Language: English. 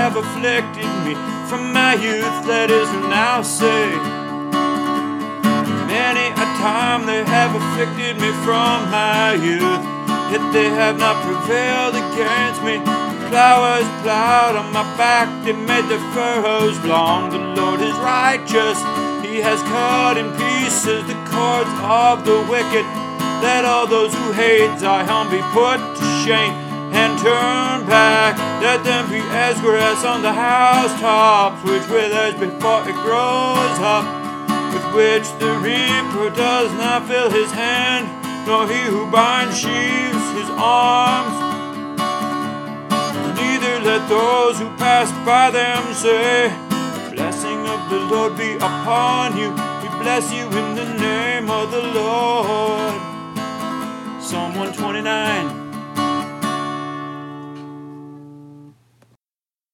have afflicted me from my youth, let Israel now say. Many a time they have afflicted me from my youth, yet they have not prevailed against me. Flowers plowed on my back, they made the furrows long. The Lord is righteous, He has cut in pieces the cords of the wicked. Let all those who hate Zion be put to shame and turn back. Let them be as grass on the housetops, which withers before it grows up, with which the reaper does not fill his hand, nor he who binds sheaves his arms. Neither let those who pass by them say, the blessing of the Lord be upon you. We bless you in the name of the Lord. Psalm 129.